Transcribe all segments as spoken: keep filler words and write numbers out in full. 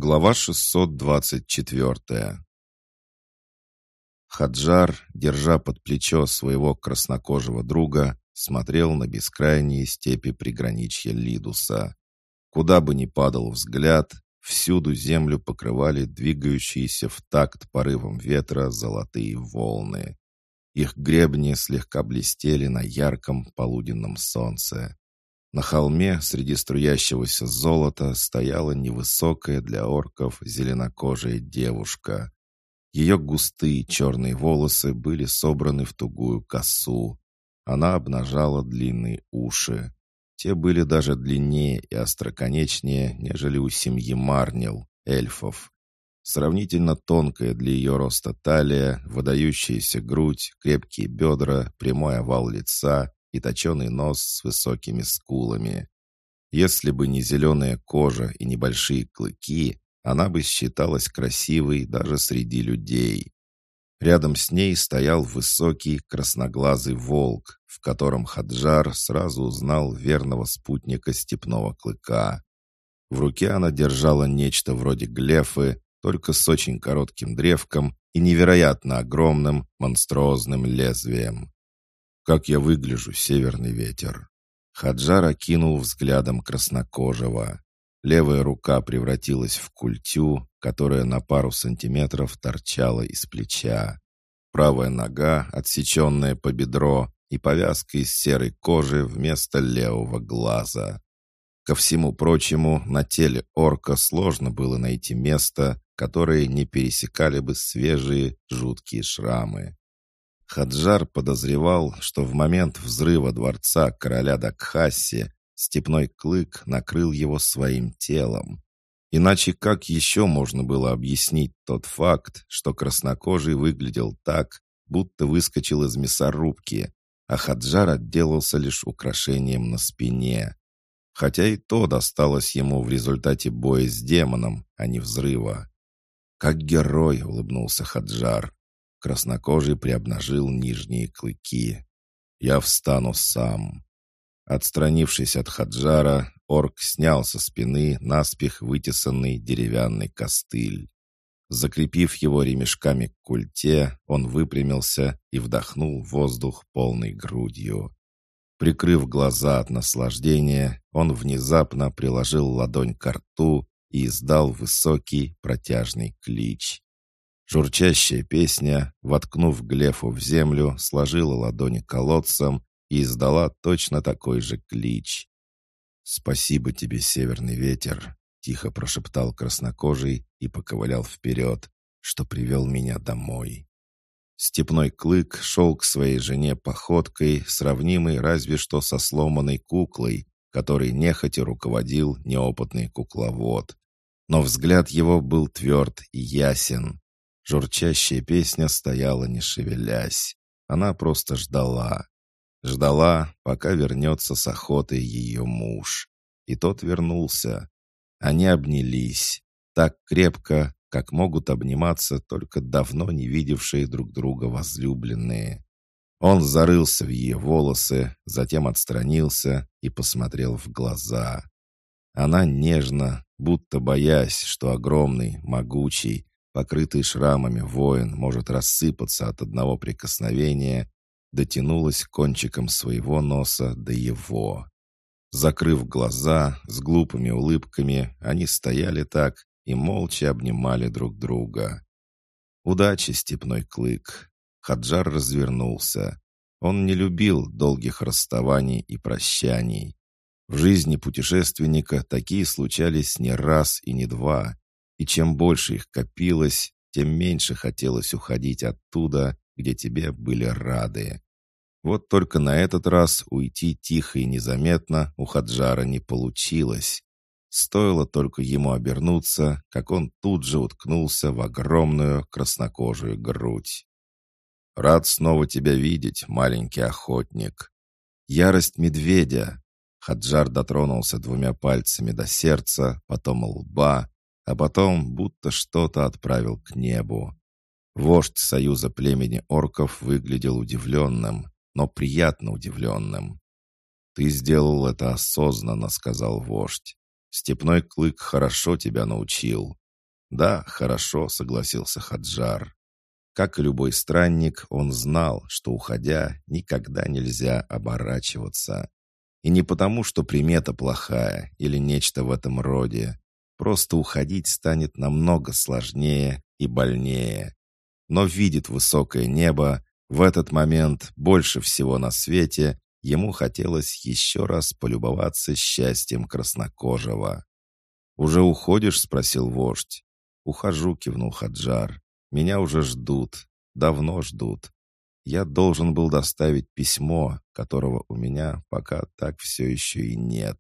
Глава шестьсот двадцать четыре. Хаджар, держа под плечо своего краснокожего друга, смотрел на бескрайние степи приграничья Лидуса. Куда бы ни падал взгляд, всюду землю покрывали двигающиеся в такт порывом ветра золотые волны. Их гребни слегка блестели на ярком полуденном солнце. На холме среди струящегося золота стояла невысокая для орков зеленокожая девушка. Ее густые черные волосы были собраны в тугую косу. Она обнажала длинные уши. Те были даже длиннее и остроконечнее, нежели у семьи Марнил, эльфов. Сравнительно тонкая для ее роста талия, выдающаяся грудь, крепкие бедра, прямой овал лица и точеный нос с высокими скулами. Если бы не зеленая кожа и небольшие клыки, она бы считалась красивой даже среди людей. Рядом с ней стоял высокий красноглазый волк, в котором Хаджар сразу узнал верного спутника степного клыка. В руке она держала нечто вроде глефы, только с очень коротким древком и невероятно огромным монструозным лезвием. «Как я выгляжу, северный ветер!» Хаджар окинул взглядом краснокожего. Левая рука превратилась в культю, которая на пару сантиметров торчала из плеча. Правая нога, отсеченная по бедро, и повязка из серой кожи вместо левого глаза. Ко всему прочему, на теле орка сложно было найти место, которое не пересекали бы свежие, жуткие шрамы. Хаджар подозревал, что в момент взрыва дворца короля Дакхаси степной клык накрыл его своим телом. Иначе как еще можно было объяснить тот факт, что краснокожий выглядел так, будто выскочил из мясорубки, а Хаджар отделался лишь украшением на спине. Хотя и то досталось ему в результате боя с демоном, а не взрыва. «Как герой!» — улыбнулся Хаджар. Краснокожий приобнажил нижние клыки. «Я встану сам». Отстранившись от Хаджара, орк снял со спины наспех вытесанный деревянный костыль. Закрепив его ремешками к культе, он выпрямился и вдохнул воздух полной грудью. Прикрыв глаза от наслаждения, он внезапно приложил ладонь к рту и издал высокий протяжный клич. Журчащая песня, воткнув глефу в землю, сложила ладони колодцем и издала точно такой же клич. «Спасибо тебе, северный ветер», — тихо прошептал краснокожий и поковылял вперед, что привел меня домой. Степной клык шел к своей жене походкой, сравнимой разве что со сломанной куклой, которой нехотя руководил неопытный кукловод. Но взгляд его был тверд и ясен. Журчащая песня стояла, не шевелясь. Она просто ждала. Ждала, пока вернется с охоты ее муж. И тот вернулся. Они обнялись. Так крепко, как могут обниматься только давно не видевшие друг друга возлюбленные. Он зарылся в ее волосы, затем отстранился и посмотрел в глаза. Она нежно, будто боясь, что огромный, могучий, покрытый шрамами воин может рассыпаться от одного прикосновения, дотянулась кончиком своего носа до его. Закрыв глаза, с глупыми улыбками, они стояли так и молча обнимали друг друга. «Удачи, степной клык!» Хаджар развернулся. Он не любил долгих расставаний и прощаний. В жизни путешественника такие случались не раз и не два, и чем больше их копилось, тем меньше хотелось уходить оттуда, где тебе были рады. Вот только на этот раз уйти тихо и незаметно у Хаджара не получилось. Стоило только ему обернуться, как он тут же уткнулся в огромную краснокожую грудь. «Рад снова тебя видеть, маленький охотник». Ярость медведя. Хаджар дотронулся двумя пальцами до сердца, потом лба, а потом будто что-то отправил к небу. Вождь союза племени орков выглядел удивленным, но приятно удивленным. «Ты сделал это осознанно», — сказал вождь. «Степной клык хорошо тебя научил. «Да, хорошо», — согласился Хаджар. Как и любой странник, он знал, что, уходя, никогда нельзя оборачиваться. И не потому, что примета плохая или нечто в этом роде. Просто уходить станет намного сложнее и больнее. Но видит высокое небо, в этот момент больше всего на свете ему хотелось еще раз полюбоваться счастьем краснокожего. «Уже уходишь?» — спросил вождь. «Ухожу», — кивнул Хаджар. «Меня уже ждут. Давно ждут. Я должен был доставить письмо, которого у меня пока так все еще и нет.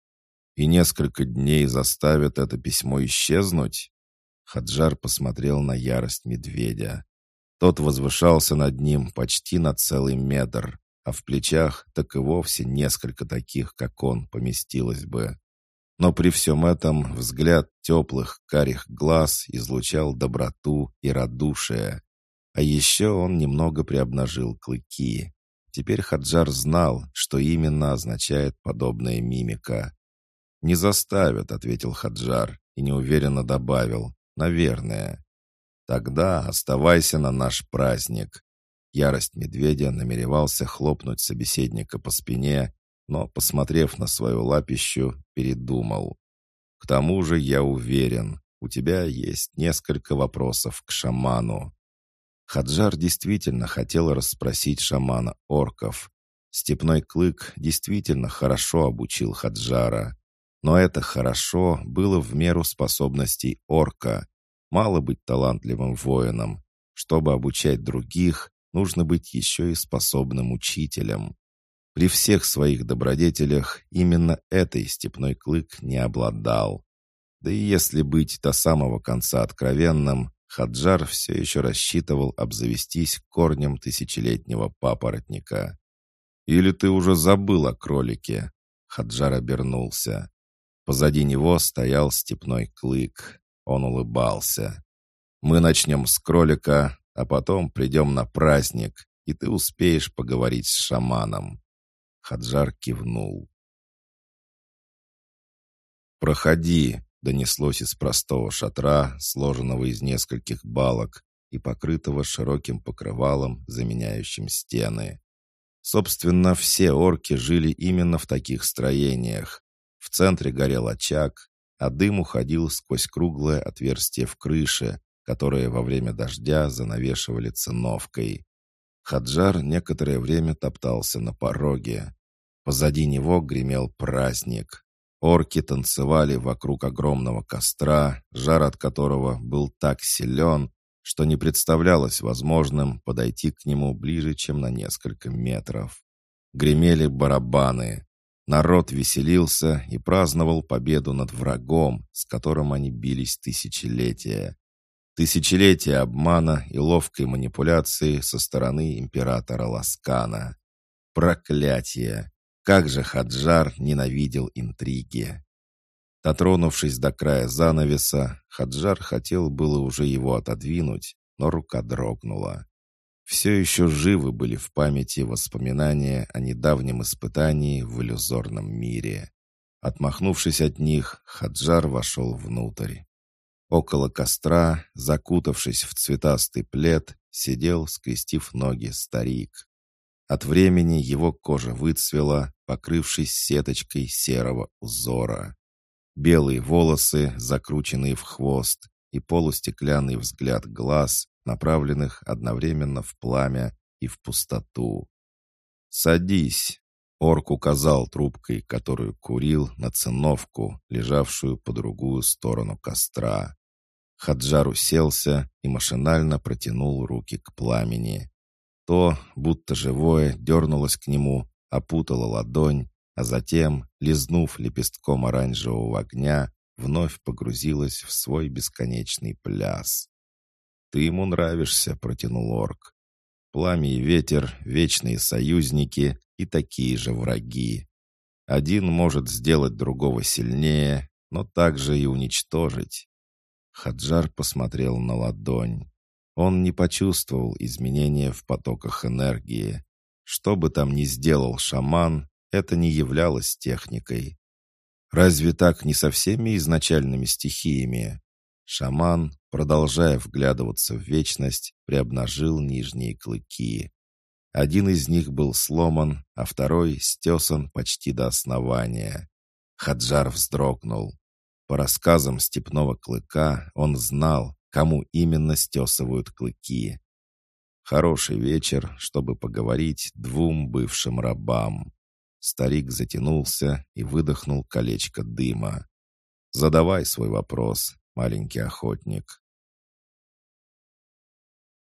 И несколько дней заставят это письмо исчезнуть?» Хаджар посмотрел на ярость медведя. Тот возвышался над ним почти на целый метр, а в плечах так и вовсе несколько таких, как он, поместилось бы. Но при всем этом взгляд теплых карих глаз излучал доброту и радушие. А еще он немного приобнажил клыки. Теперь Хаджар знал, что именно означает подобная мимика. «Не заставят», — ответил Хаджар и неуверенно добавил: «наверное». «Тогда оставайся на наш праздник». Ярость медведя намеревался хлопнуть собеседника по спине, но, посмотрев на свою лапищу, передумал. «К тому же я уверен, у тебя есть несколько вопросов к шаману». Хаджар действительно хотел расспросить шамана орков. Степной клык действительно хорошо обучил Хаджара. Но это «хорошо» было в меру способностей орка. Мало быть талантливым воином. Чтобы обучать других, нужно быть еще и способным учителем. При всех своих добродетелях именно этой степной клык не обладал. Да и если быть до самого конца откровенным, Хаджар все еще рассчитывал обзавестись корнем тысячелетнего папоротника. «Или ты уже забыл о кролике?» Хаджар обернулся. Позади него стоял степной клык. Он улыбался. «Мы начнем с кролика, а потом придем на праздник, и ты успеешь поговорить с шаманом». Хаджар кивнул. «Проходи», — донеслось из простого шатра, сложенного из нескольких балок и покрытого широким покрывалом, заменяющим стены. Собственно, все орки жили именно в таких строениях. В центре горел очаг, а дым уходил сквозь круглое отверстие в крыше, которое во время дождя занавешивали циновкой. Хаджар некоторое время топтался на пороге. Позади него гремел праздник. Орки танцевали вокруг огромного костра, жар от которого был так силен, что не представлялось возможным подойти к нему ближе, чем на несколько метров. Гремели барабаны. Народ веселился и праздновал победу над врагом, с которым они бились тысячелетия. Тысячелетия обмана и ловкой манипуляции со стороны императора Ласкана. Проклятие! Как же Хаджар ненавидел интриги! Дотронувшись до края занавеса, Хаджар хотел было уже его отодвинуть, но рука дрогнула. Все еще живы были в памяти воспоминания о недавнем испытании в иллюзорном мире. Отмахнувшись от них, Хаджар вошел внутрь. Около костра, закутавшись в цветастый плед, сидел, скрестив ноги, старик. От времени его кожа выцвела, покрывшись сеточкой серого узора. Белые волосы, закрученные в хвост, и полустеклянный взгляд глаз, направленных одновременно в пламя и в пустоту. «Садись!» — орк указал трубкой, которую курил, на циновку, лежавшую по другую сторону костра. Хаджар уселся и машинально протянул руки к пламени. То, будто живое, дернулось к нему, опутало ладонь, а затем, лизнув лепестком оранжевого огня, вновь погрузилось в свой бесконечный пляс. «Ты ему нравишься», — протянул орк. «Пламя и ветер — вечные союзники и такие же враги. Один может сделать другого сильнее, но также и уничтожить». Хаджар посмотрел на ладонь. Он не почувствовал изменения в потоках энергии. Что бы там ни сделал шаман, это не являлось техникой. Разве так не со всеми изначальными стихиями? Шаман, продолжая вглядываться в вечность, приобнажил нижние клыки. Один из них был сломан, а второй стесан почти до основания. Хаджар вздрогнул. По рассказам степного клыка он знал, кому именно стесывают клыки. Хороший вечер, чтобы поговорить двум бывшим рабам. Старик затянулся и выдохнул колечко дыма. «Задавай свой вопрос, маленький охотник».